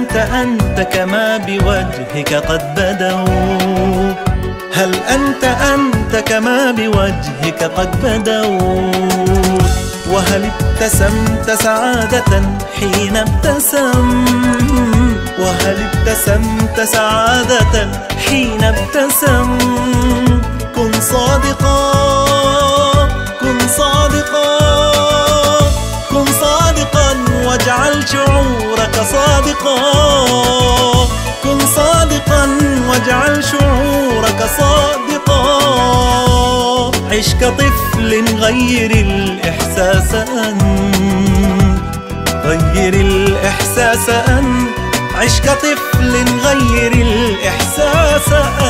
ابتسمت أنت كما بوجهك قد بدوا؟ هل أنت كما بوجهك قد بدوا؟ وهل ابتسمت سعادة حين ابتسم؟ وهل ابتسمت سعادة حين ابتسم؟ كن صادقا، كن صادقا، كن صادقا واجعل شعورك صادقا. كن صادقا واجعل شعورك صادقا. عش كطفل غير الإحساس أنت، غير الإحساس أنت. عش كطفل غير الإحساس